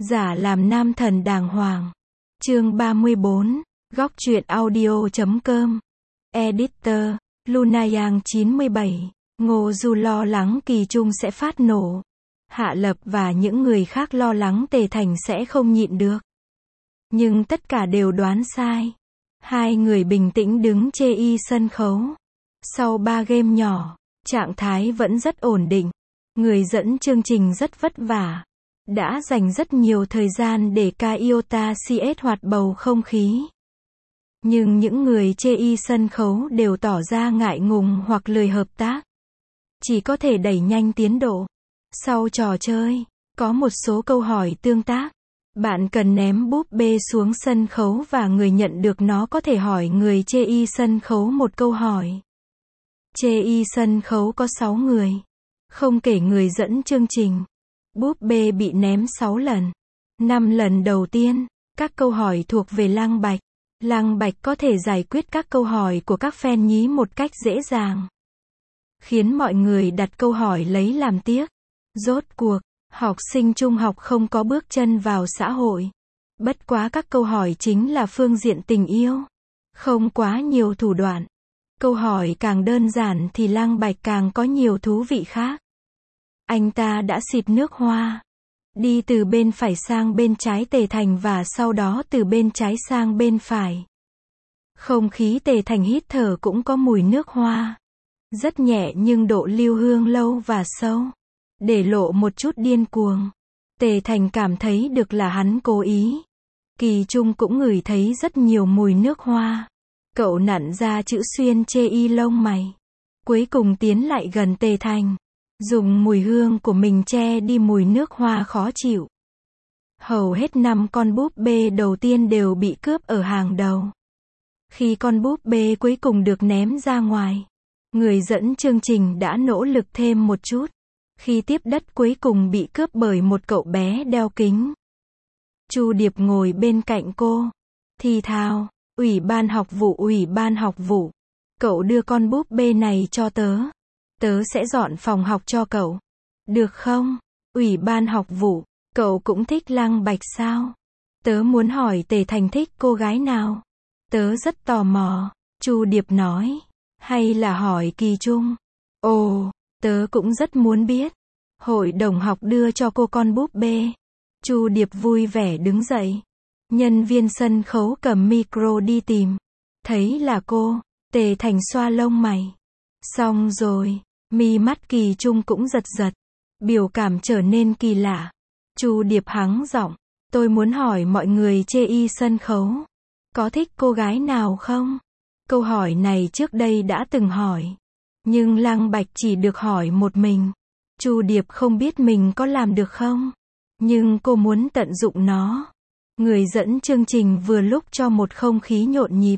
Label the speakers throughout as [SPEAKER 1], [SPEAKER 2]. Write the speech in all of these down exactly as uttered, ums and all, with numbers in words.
[SPEAKER 1] Giả làm nam thần đàng hoàng. Chương ba mươi bốn, góc truyện audio.com. Editor, Lunayang chín mươi bảy. Ngô Du lo lắng Kỳ Trung sẽ phát nổ. Hạ Lập và những người khác lo lắng Tề Thành sẽ không nhịn được. Nhưng tất cả đều đoán sai. Hai người bình tĩnh đứng chê y sân khấu. Sau ba game nhỏ, trạng thái vẫn rất ổn định. Người dẫn chương trình rất vất vả. Đã dành rất nhiều thời gian để ca iota cs hoạt bầu không khí. Nhưng những người chê y sân khấu đều tỏ ra ngại ngùng hoặc lười hợp tác. Chỉ có thể đẩy nhanh tiến độ. Sau trò chơi, có một số câu hỏi tương tác. Bạn cần ném búp bê xuống sân khấu và người nhận được nó có thể hỏi người chê y sân khấu một câu hỏi. Chê y sân khấu có sáu người. Không kể người dẫn chương trình. Búp bê bị ném sáu lần. năm lần đầu tiên, các câu hỏi thuộc về Lăng Bạch. Lăng Bạch có thể giải quyết các câu hỏi của các fan nhí một cách dễ dàng. Khiến mọi người đặt câu hỏi lấy làm tiếc. Rốt cuộc, học sinh trung học không có bước chân vào xã hội. Bất quá các câu hỏi chính là phương diện tình yêu. Không quá nhiều thủ đoạn. Câu hỏi càng đơn giản thì Lăng Bạch càng có nhiều thú vị khác. Anh ta đã xịt nước hoa. Đi từ bên phải sang bên trái Tề Thành và sau đó từ bên trái sang bên phải. Không khí Tề Thành hít thở cũng có mùi nước hoa. Rất nhẹ nhưng độ lưu hương lâu và sâu. Để lộ một chút điên cuồng. Tề Thành cảm thấy được là hắn cố ý. Kỳ Trung cũng ngửi thấy rất nhiều mùi nước hoa. Cậu nặn ra chữ xuyên chê y lông mày. Cuối cùng tiến lại gần Tề Thành. Dùng mùi hương của mình che đi mùi nước hoa khó chịu. Hầu hết năm con búp bê đầu tiên đều bị cướp ở hàng đầu. Khi con búp bê cuối cùng được ném ra ngoài, người dẫn chương trình đã nỗ lực thêm một chút. Khi tiếp đất cuối cùng bị cướp bởi một cậu bé đeo kính. Chu Điệp ngồi bên cạnh cô. Thì thào, ủy ban học vụ ủy ban học vụ. Cậu đưa con búp bê này cho tớ. Tớ sẽ dọn phòng học cho cậu. Được không? Ủy ban học vụ, cậu cũng thích Lăng Bạch sao? Tớ muốn hỏi Tề Thành thích cô gái nào? Tớ rất tò mò. Chu Điệp nói. Hay là hỏi Kỳ Trung? Ồ, tớ cũng rất muốn biết. Hội đồng học đưa cho cô con búp bê. Chu Điệp vui vẻ đứng dậy. Nhân viên sân khấu cầm micro đi tìm. Thấy là cô, Tề Thành xoa lông mày. Xong rồi, mi mắt Kỳ Trung cũng giật giật. Biểu cảm trở nên kỳ lạ. Chu Điệp hắng giọng. Tôi muốn hỏi mọi người chê y sân khấu. Có thích cô gái nào không? Câu hỏi này trước đây đã từng hỏi. Nhưng Lăng Bạch chỉ được hỏi một mình. Chu Điệp không biết mình có làm được không? Nhưng cô muốn tận dụng nó. Người dẫn chương trình vừa lúc cho một không khí nhộn nhịp.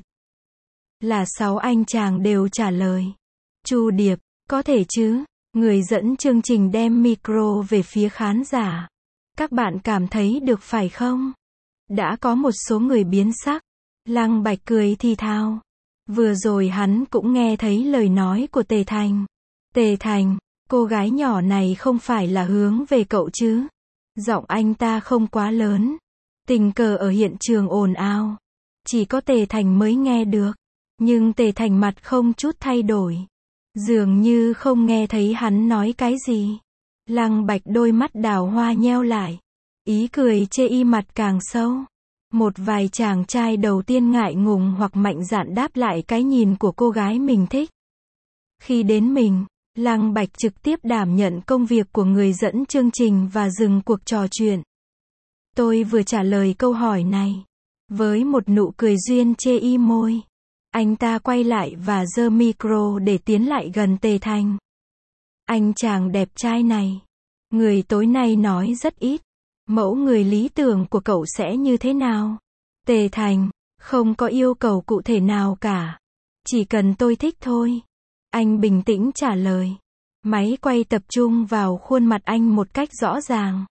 [SPEAKER 1] Là sáu anh chàng đều trả lời. Chu Điệp, có thể chứ? Người dẫn chương trình đem micro về phía khán giả. Các bạn cảm thấy được phải không? Đã có một số người biến sắc. Lăng Bạch cười thì thào. Vừa rồi hắn cũng nghe thấy lời nói của Tề Thành. Tề Thành, cô gái nhỏ này không phải là hướng về cậu chứ? Giọng anh ta không quá lớn. Tình cờ ở hiện trường ồn ào. Chỉ có Tề Thành mới nghe được. Nhưng Tề Thành mặt không chút thay đổi. Dường như không nghe thấy hắn nói cái gì. Lăng Bạch đôi mắt đào hoa nheo lại. Ý cười chê y mặt càng sâu. Một vài chàng trai đầu tiên ngại ngùng hoặc mạnh dạn đáp lại cái nhìn của cô gái mình thích. Khi đến mình, Lăng Bạch trực tiếp đảm nhận công việc của người dẫn chương trình và dừng cuộc trò chuyện. Tôi vừa trả lời câu hỏi này. Với một nụ cười duyên chê y môi. Anh ta quay lại và giơ micro để tiến lại gần Tề Thành. Anh chàng đẹp trai này. Người tối nay nói rất ít. Mẫu người lý tưởng của cậu sẽ như thế nào? Tề Thành, không có yêu cầu cụ thể nào cả. Chỉ cần tôi thích thôi. Anh bình tĩnh trả lời. Máy quay tập trung vào khuôn mặt anh một cách rõ ràng.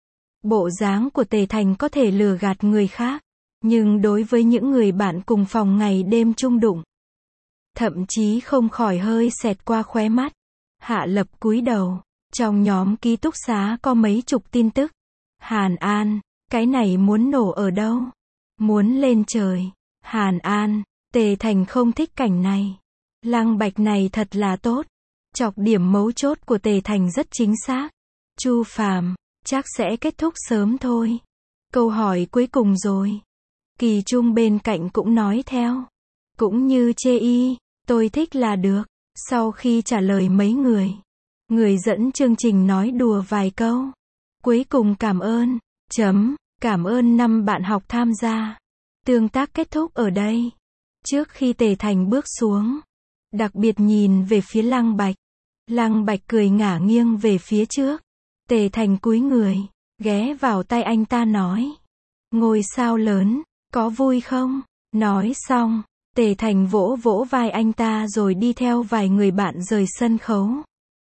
[SPEAKER 1] Bộ dáng của Tề Thành có thể lừa gạt người khác. Nhưng đối với những người bạn cùng phòng ngày đêm chung đụng, thậm chí không khỏi hơi xẹt qua khóe mắt. Hạ Lập cúi đầu. Trong nhóm ký túc xá có mấy chục tin tức. Hàn An, Cái này muốn nổ ở đâu? Muốn lên trời. Hàn An, Tề Thành không thích cảnh này. Lăng Bạch này thật là tốt. Chọc điểm mấu chốt của Tề Thành rất chính xác. Chu Phàm, chắc sẽ kết thúc sớm thôi. Câu hỏi cuối cùng rồi. Kỳ Trung bên cạnh cũng nói theo. Cũng như chê y, tôi thích là được. Sau khi trả lời mấy người, người dẫn chương trình nói đùa vài câu. Cuối cùng cảm ơn. Chấm. Cảm ơn năm bạn học tham gia. Tương tác kết thúc ở đây. Trước khi Tề Thành bước xuống, đặc biệt nhìn về phía Lăng Bạch. Lăng Bạch cười ngả nghiêng về phía trước. Tề Thành cúi người, ghé vào tay anh ta nói. Ngôi sao lớn, có vui không? Nói xong, Tề Thành vỗ vỗ vai anh ta rồi đi theo vài người bạn rời sân khấu.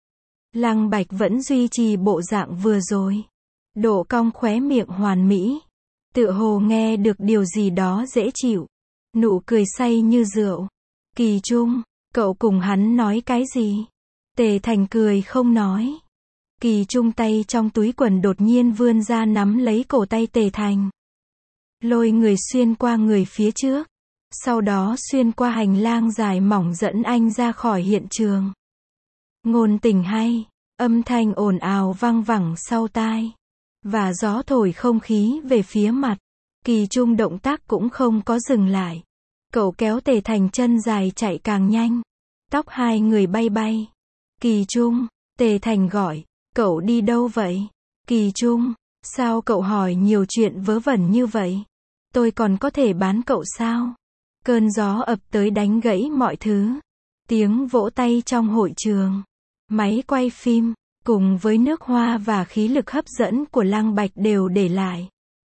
[SPEAKER 1] Lăng Bạch vẫn duy trì bộ dạng vừa rồi. Độ cong khóe miệng hoàn mỹ. Tựa hồ nghe được điều gì đó dễ chịu. Nụ cười say như rượu. Kỳ Trung, cậu cùng hắn nói cái gì? Tề Thành cười không nói. Kỳ Trung tay trong túi quần đột nhiên vươn ra nắm lấy cổ tay Tề Thành. Lôi người xuyên qua người phía trước. Sau đó xuyên qua hành lang dài mỏng dẫn anh ra khỏi hiện trường. Ngôn tình hay, âm thanh ồn ào vang vẳng sau tai. Và gió thổi không khí về phía mặt. Kỳ Trung động tác cũng không có dừng lại. Cậu kéo Tề Thành chân dài chạy càng nhanh. Tóc hai người bay bay. Kỳ Trung, Tề Thành gọi, cậu đi đâu vậy? Kỳ Trung, sao cậu hỏi nhiều chuyện vớ vẩn như vậy? Tôi còn có thể bán cậu sao? Cơn gió ập tới đánh gãy mọi thứ. Tiếng vỗ tay trong hội trường. Máy quay phim, cùng với nước hoa và khí lực hấp dẫn của Lăng Bạch đều để lại.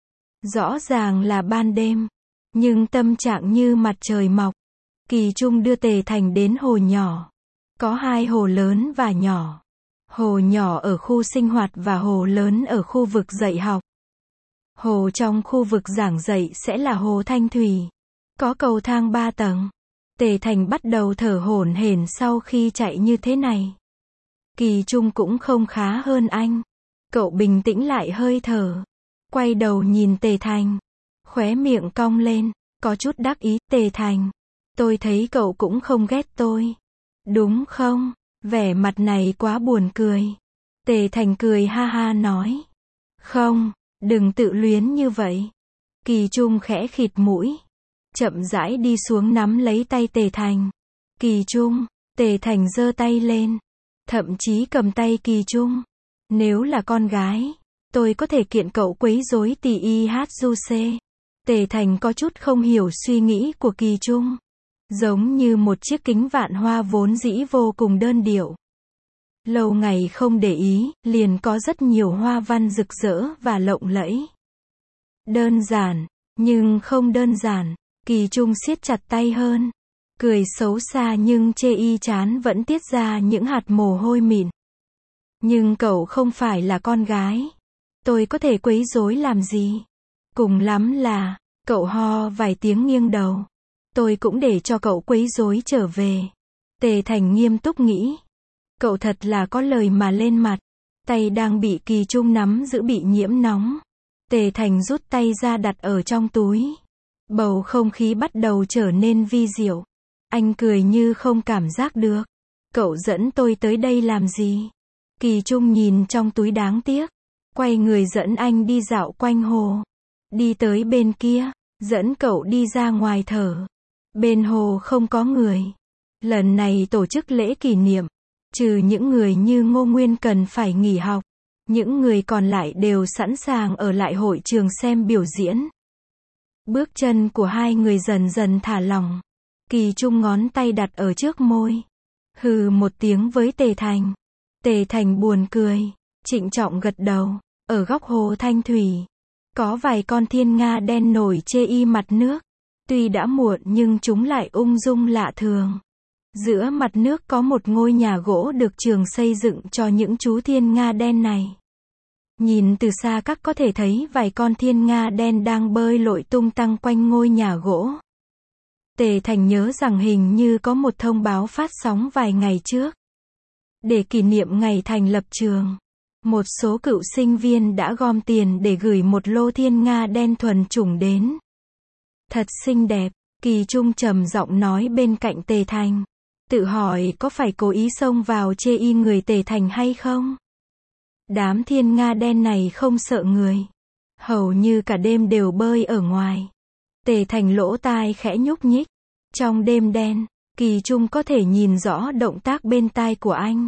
[SPEAKER 1] Rõ ràng là ban đêm, nhưng tâm trạng như mặt trời mọc. Kỳ Trung đưa Tề Thành đến hồ nhỏ. Có hai hồ lớn và nhỏ. Hồ nhỏ ở khu sinh hoạt và hồ lớn ở khu vực dạy học. Hồ trong khu vực giảng dạy sẽ là hồ Thanh Thủy. Có cầu thang ba tầng. Tề Thành bắt đầu thở hổn hển sau khi chạy như thế này. Kỳ Trung cũng không khá hơn anh. Cậu bình tĩnh lại hơi thở. Quay đầu nhìn Tề Thành. Khóe miệng cong lên. Có chút đắc ý. Tề Thành, tôi thấy cậu cũng không ghét tôi. Đúng không? Vẻ mặt này quá buồn cười. Tề Thành cười ha ha nói. Không, đừng tự luyến như vậy. Kỳ Trung khẽ khịt mũi. Chậm rãi đi xuống nắm lấy tay Tề Thành. Kỳ Trung, Tề Thành giơ tay lên. Thậm chí cầm tay Kỳ Trung. Nếu là con gái, tôi có thể kiện cậu quấy rối tì y hát du xê. Tề Thành có chút không hiểu suy nghĩ của Kỳ Trung. Giống như một chiếc kính vạn hoa vốn dĩ vô cùng đơn điệu. Lâu ngày không để ý, liền có rất nhiều hoa văn rực rỡ và lộng lẫy. Đơn giản, nhưng không đơn giản. Kỳ Trung siết chặt tay hơn. Cười xấu xa nhưng chê y chán vẫn tiết ra những hạt mồ hôi mịn. Nhưng cậu không phải là con gái. Tôi có thể quấy rối làm gì? Cùng lắm là, cậu ho vài tiếng nghiêng đầu. Tôi cũng để cho cậu quấy rối trở về. Tề Thành nghiêm túc nghĩ. Cậu thật là có lời mà lên mặt. Tay đang bị Kỳ Trung nắm giữ bị nhiễm nóng. Tề Thành rút tay ra đặt ở trong túi. Bầu không khí bắt đầu trở nên vi diệu. Anh cười như không cảm giác được. Cậu dẫn tôi tới đây làm gì? Kỳ Trung nhìn trong túi đáng tiếc. Quay người dẫn anh đi dạo quanh hồ. Đi tới bên kia, dẫn cậu đi ra ngoài thở. Bên hồ không có người. Lần này tổ chức lễ kỷ niệm. Trừ những người như Ngô Nguyên cần phải nghỉ học. Những người còn lại đều sẵn sàng ở lại hội trường xem biểu diễn. Bước chân của hai người dần dần thả lỏng. Kỳ Trung ngón tay đặt ở trước môi. Hừ một tiếng với Tề Thành. Tề Thành buồn cười. Trịnh trọng gật đầu. Ở góc hồ Thanh Thủy. Có vài con thiên nga đen nổi chê y mặt nước. Tuy đã muộn nhưng chúng lại ung dung lạ thường. Giữa mặt nước có một ngôi nhà gỗ được trường xây dựng cho những chú thiên nga đen này. Nhìn từ xa các có thể thấy vài con thiên nga đen đang bơi lội tung tăng quanh ngôi nhà gỗ. Tề Thành nhớ rằng hình như có một thông báo phát sóng vài ngày trước. Để kỷ niệm ngày thành lập trường. Một số cựu sinh viên đã gom tiền để gửi một lô thiên nga đen thuần chủng đến. Thật xinh đẹp, Kỳ Trung trầm giọng nói bên cạnh Tề Thành. Tự hỏi có phải cố ý xông vào chê y người Tề Thành hay không? Đám thiên nga đen này không sợ người. Hầu như cả đêm đều bơi ở ngoài. Tề Thành lỗ tai khẽ nhúc nhích. Trong đêm đen, Kỳ Trung có thể nhìn rõ động tác bên tai của anh.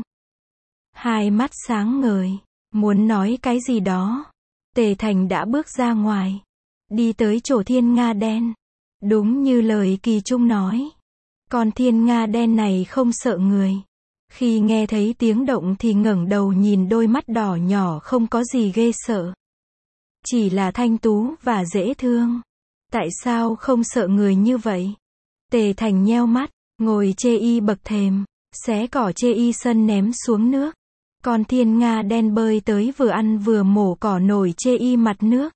[SPEAKER 1] Hai mắt sáng ngời, muốn nói cái gì đó. Tề Thành đã bước ra ngoài, đi tới chỗ thiên nga đen. Đúng như lời Kỳ Trung nói. Con thiên nga đen này không sợ người. Khi nghe thấy tiếng động thì ngẩng đầu nhìn đôi mắt đỏ nhỏ không có gì ghê sợ. Chỉ là thanh tú và dễ thương. Tại sao không sợ người như vậy? Tề Thành nheo mắt, ngồi chê y bậc thềm, xé cỏ chê y sân ném xuống nước. Con thiên nga đen bơi tới vừa ăn vừa mổ cỏ nổi chê y mặt nước.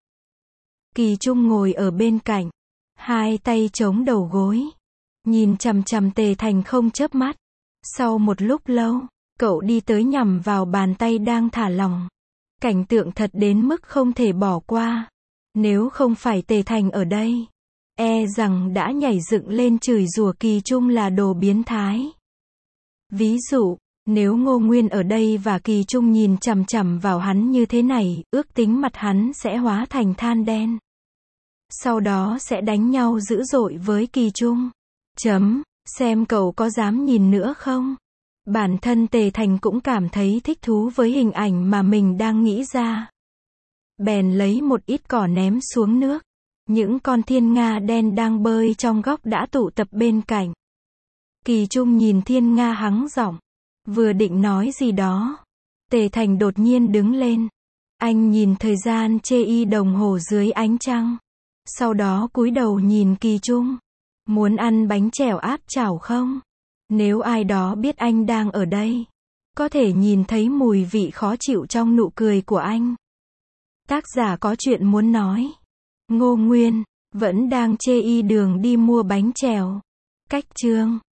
[SPEAKER 1] Kỳ Trung ngồi ở bên cạnh, hai tay chống đầu gối, nhìn chằm chằm Tề Thành không chớp mắt. Sau một lúc lâu, cậu đi tới nhằm vào bàn tay đang thả lỏng. Cảnh tượng thật đến mức không thể bỏ qua. Nếu không phải Tề Thành ở đây, e rằng đã nhảy dựng lên chửi rủa Kỳ Trung là đồ biến thái. Ví dụ, nếu Ngô Nguyên ở đây và Kỳ Trung nhìn chằm chằm vào hắn như thế này, ước tính mặt hắn sẽ hóa thành than đen. Sau đó sẽ đánh nhau dữ dội với Kỳ Trung. Chấm, xem cậu có dám nhìn nữa không? Bản thân Tề Thành cũng cảm thấy thích thú với hình ảnh mà mình đang nghĩ ra. Bèn lấy một ít cỏ ném xuống nước. Những con thiên nga đen đang bơi trong góc đã tụ tập bên cạnh. Kỳ Trung nhìn thiên nga hắng giọng, vừa định nói gì đó. Tề Thành đột nhiên đứng lên. Anh nhìn thời gian chê y đồng hồ dưới ánh trăng. Sau đó cúi đầu nhìn Kỳ Trung. Muốn ăn bánh chèo áp chảo không? Nếu ai đó biết anh đang ở đây, có thể nhìn thấy mùi vị khó chịu trong nụ cười của anh. Tác giả có chuyện muốn nói. Ngô Nguyên vẫn đang chê y đường đi mua bánh chèo. Cách chương